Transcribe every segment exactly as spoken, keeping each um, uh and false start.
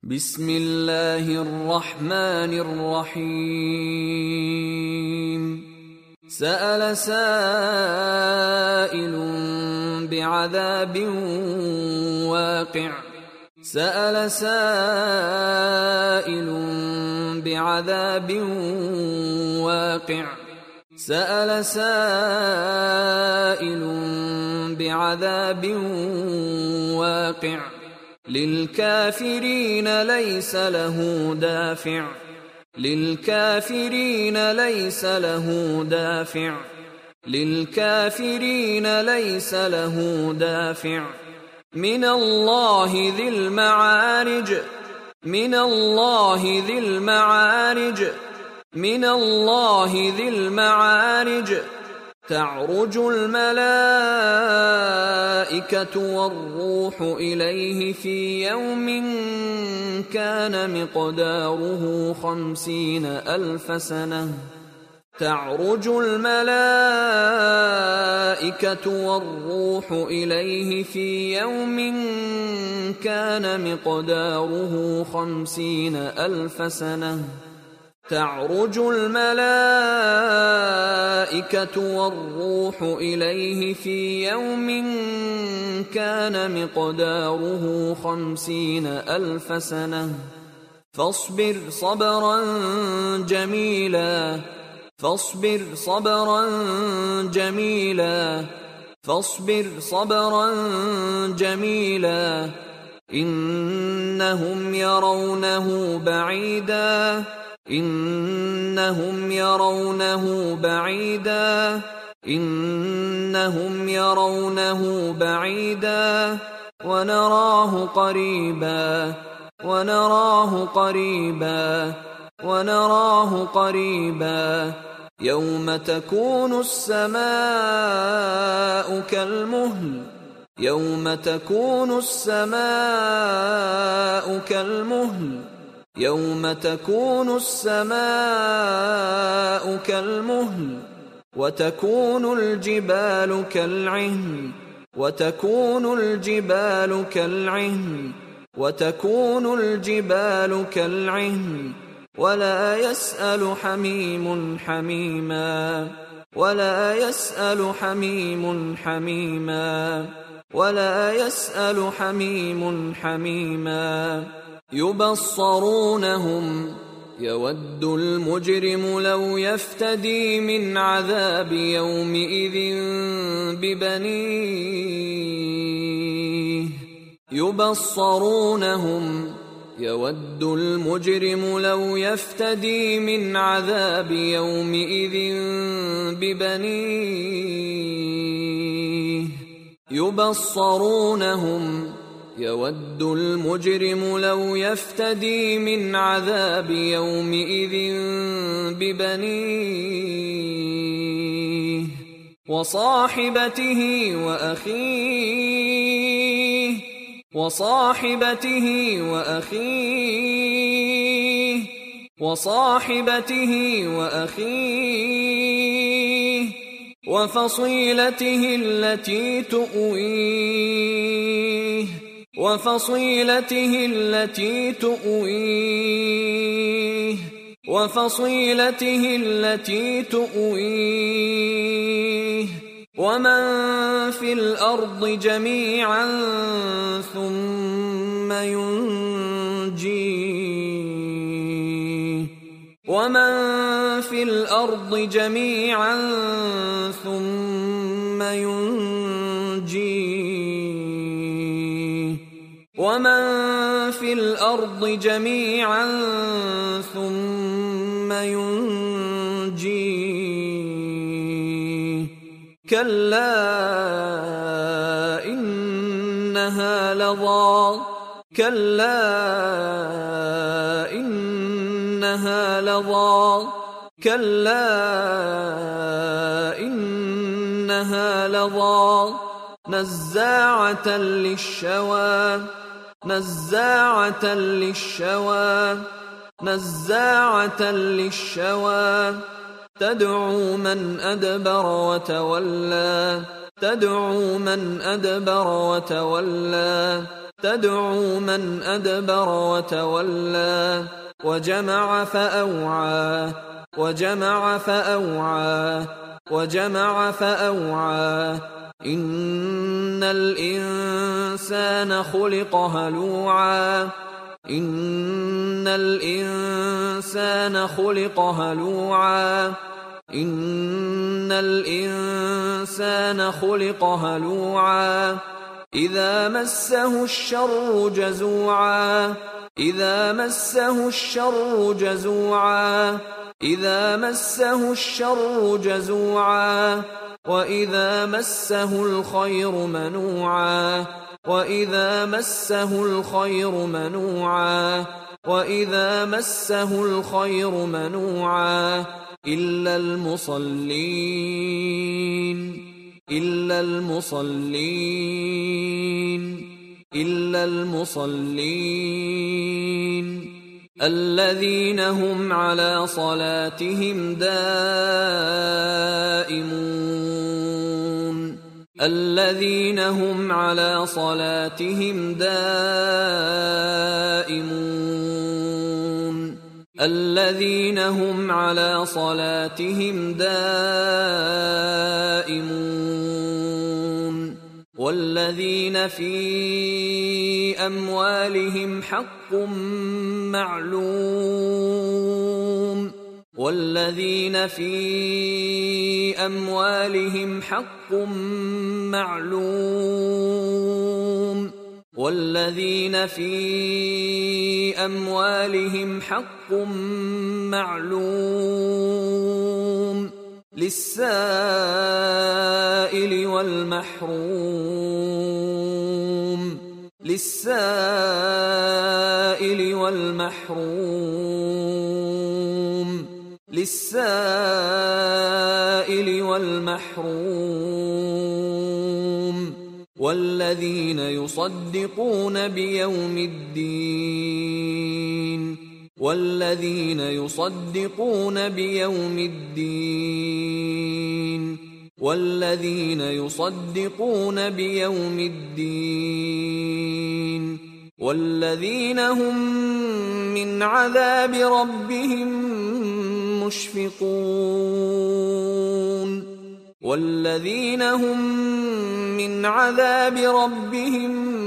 بسم الله الرحمن الرحيم سأل سائل بعذاب واقع سأل سائل بعذاب واقع سأل سائل بعذاب واقع للكافرين ليس له دافع للكافرين ليس له دافع للكافرين ليس له دافع من الله ذي المعارج من الله ذي المعارج من الله ذي المعارج تعرج الملائكة والروح إليه في يوم كان مقداره خمسين ألف سنة تعرج الملائكة والروح إليه في يوم كان مقداره خمسين ألف سنة تعرج الملائكة والروح إليه في يوم كان مقداره خمسين ألف سنة فاصبر صبرا جميلا فاصبر صبرا جميلا فاصبر صبرا جميلا إنهم يرونه بعيدا إنهم يرونه بعيدا إنهم يرونه بعيدا ونراه قريبا ونراه قريبا ونراه قريبا يوم تكون السماء كالمهل يوم تكون السماء كالمهل يوم تكون السماء كالمهل وتكون الجبال كالعهن وتكون الجبال كالعهن وتكون الجبال كالعهن ولا يسأل حميم حميما ولا يسأل حميم حميما ولا يسأل حميم حميما يبصرونهم يود المجرم لو يفتدي من عذاب يومئذ ببنيه يبصرونهم يود المجرم لو يفتدي من عذاب يومئذ ببنيه يبصرونهم يود المجرم لو يفتدي من عذاب يومئذ ببنيه وصاحبته وأخيه وصاحبته وأخيه وصاحبته وأخيه وفصيلته التي تؤويه وفصيلته التي تؤويه وفصيلته التي تؤويه ومن في الأرض جميعا ثم ينجيه ومن في الأرض جميعا ثم ينجيه ومن في الأرض جميعا ثم ينجيه كلا إنها لظى كلا إنها لظى كلا إنها لظى نزاعة للشوى نزاعة للشوى نزاعة للشوى تدعو من أدبر وتولى تدعو من أدبر وتولى تدعو من أدبر وتولى وجمع فأوعى وجمع فأوعى وجمع فأوعى إن الإنسان خلق هلوعا إن الإنسان خلق هلوعا إن الإنسان خلق هلوعا إذا مسه الشر جزوعا إذا مسه الشر جزوعا إذا مسه الشر جزوعا وإذا مسه الخير منوعا وإذا مسه الخير منوعا وإذا مسه الخير منوعا إلا المصلين إلا المصلين إلا المصلين الذين هم على صلاتهم دائمون الذين هم على صلاتهم دائمون الذين هم على صلاتهم دائمون والذين في أموالهم حق معلوم والذين في أموالهم حق معلوم والذين في أموالهم حق معلوم للسائل والمحروم للسائل والمحروم للسائل والمحروم والذين يصدقون بيوم الدين والذين يصدقون بيوم الدين والذين يصدقون بيوم الدين والذين هم من عذاب ربهم مشفقون والذين هم من عذاب ربهم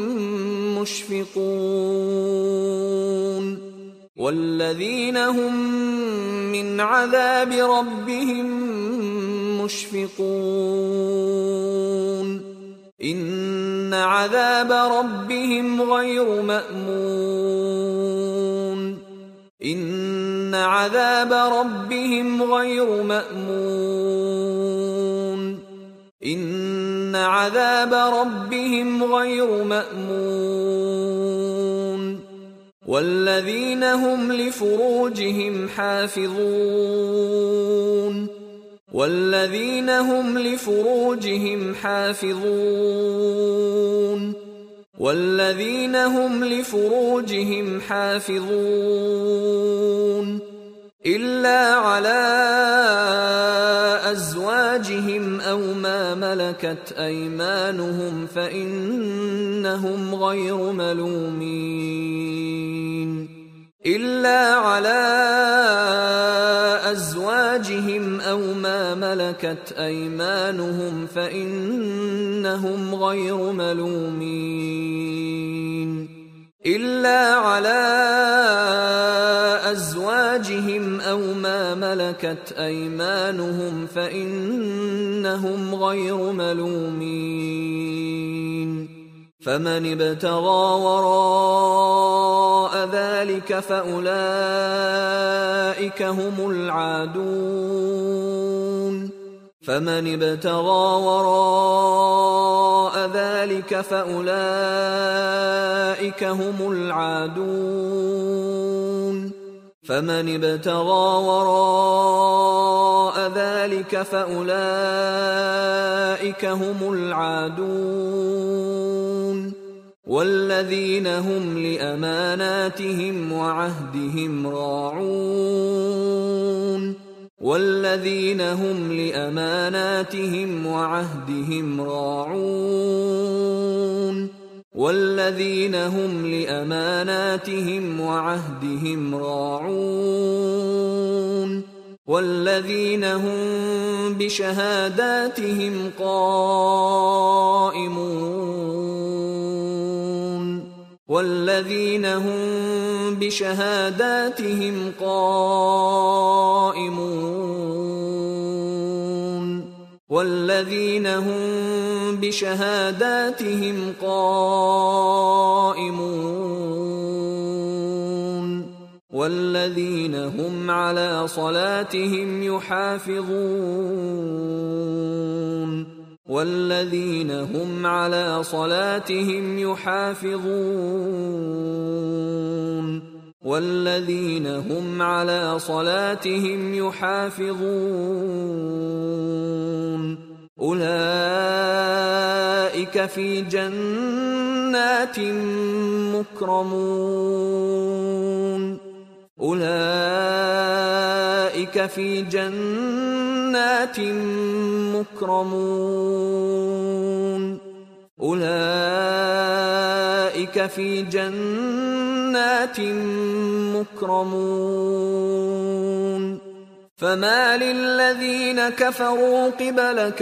مشفقون والذين هم من عذاب ربهم مشفقون إن عذاب ربهم غير مأمون إن عذاب ربهم غير مأمون إن عذاب ربهم غير مأمون والذين هم لفروجهم حافظون والذين هم لفروجهم حافظون والذين هم لفروجهم حافظون إلا على أزواجهم أو ما ملكت أيمانهم فإنهم غير ملومين إلا على أزواجهم أو ما ملكت أيمانهم فإنهم غير ملومين إلا على أزواجهم أو ما ملكت أيمانهم فإنهم غير ملومين فمن ابتغى وراء ذلك فأولئك هم العادون فمن ابتغى وراء ذلك فأولئك هم العادون فمن ابتغى وراء ذلك فأولئك هم العادون والذين هم لأماناتهم وعهدهم راعون والذين هم لأماناتهم وعهدهم راعون والذين هم لأماناتهم وعهدهم راعون والذين هم بشهاداتهم قائمون والذين هم بشهاداتهم قائمون والذين هم بشهاداتهم قائمون والذين هم على صلاتهم يحافظون والذين هم على صلاتهم يحافظون والذين هم على صلاتهم يحافظون أولئك في جنات مكرمون أولئك في جنات مكرمون أولئك في جنات مكرمون فما للذين كفروا قبلك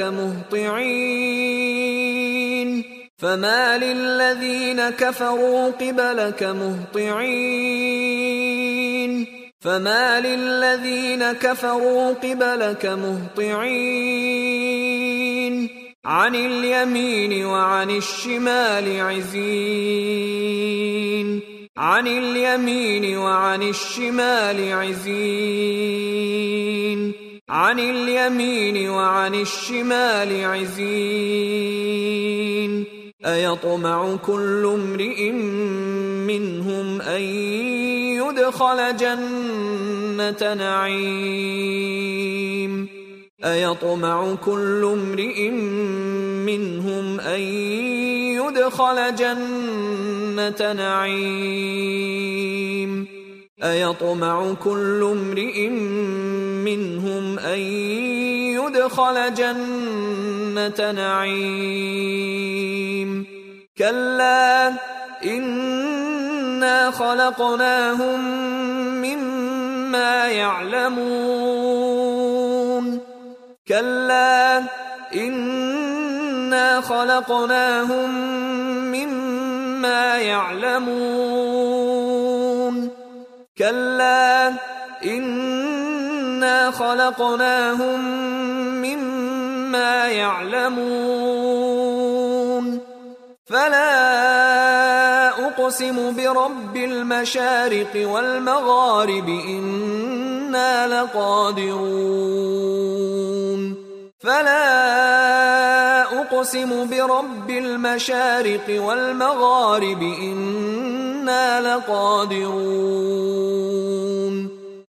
مهطعين فما للذين كفروا قبلك مهطعين فما للذين كفروا قبلك مهطعين عن اليمين وعن الشمال عزين عن اليمين وعن الشمال عزين عن اليمين وعن الشمال عزين أيطمع كل امرئ منهم أن يدخل جنة نعيم أيطمع كل امرئ منهم أن يدخل جنة نعيم أيطمع كل امرئ منهم أن يدخل جنة نعيم كلا إنا خلقناهم مما يعلمون كلا إنا خلقناهم مما يعلمون كلا إنا خلقناهم مما يعلمون فلا أقسم برب المشارق والمغارب إنا لقادرون فلا أقسم برب المشارق والمغارب إنا لقادرون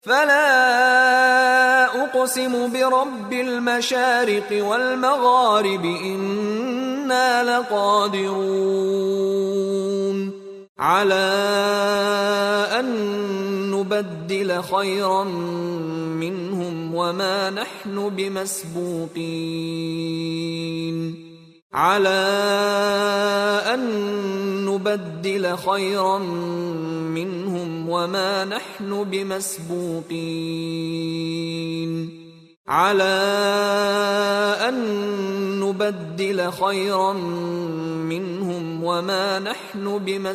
فلا أقسم برب المشارق والمغارب إنا لقادرون على أن نبدل خيرا منهم وما نحن بمسبوقين على أن نبدل خيرا منهم وما نحن بمسبوقين على أن نبدل خيرا منهم وما نحن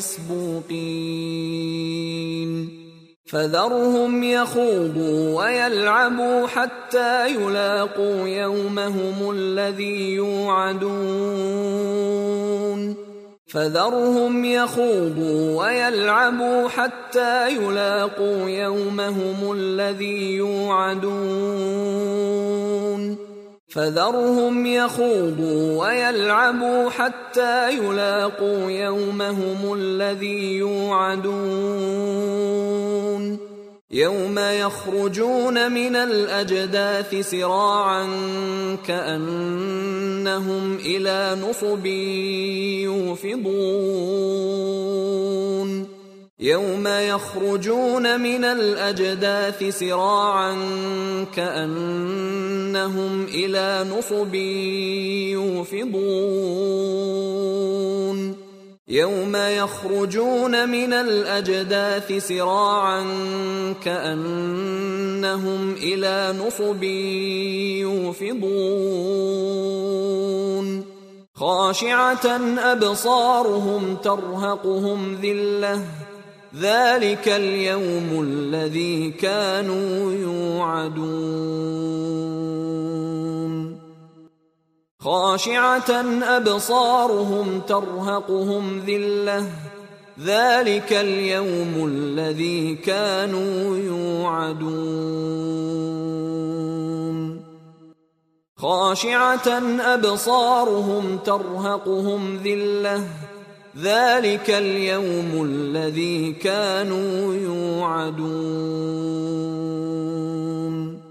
بمسبوقين فذرهم يخوضوا ويلعبوا حتى يلاقوا يومهم الذي يوعدون فذرهم يخوضوا ويلعبوا حتى يلاقوا يومهم الذي يوعدون فذرهم يخوضوا ويلعبوا حتى يلاقوا يومهم الذي يوعدون يوم يخرجون من الأجداث سراعا كأنهم إلى نصب يوفضون يوم يخرجون من الأجداث سراعا كأنهم إلى نصب يوفضون يوم يخرجون من الأجداث سراعا كأنهم إلى نصب يوفضون خاشعة أبصارهم ترهقهم ذلة ذلك اليوم الذي كانوا يوعدون خاشعة أبصارهم ترهقهم ذلة ذلك اليوم الذي كانوا يوعدون خاشعة أبصارهم ترهقهم ذلة ذلك اليوم الذي كانوا يوعدون